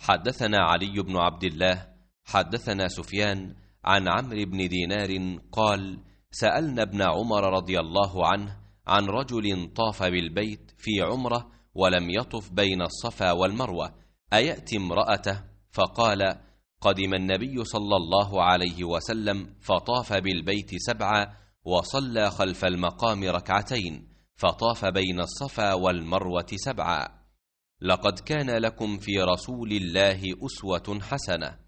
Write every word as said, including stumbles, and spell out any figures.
حدثنا علي بن عبد الله حدثنا سفيان عن عمرو بن دينار قال: سألنا ابن عمر رضي الله عنه عن رجل طاف بالبيت في عمره ولم يطف بين الصفا والمروة أيأتي امرأته؟ فقال: قدم النبي صلى الله عليه وسلم فطاف بالبيت سبعا وصلى خلف المقام ركعتين فطاف بين الصفا والمروة سبعا. لقد كان لكم في رسول الله أسوة حسنة.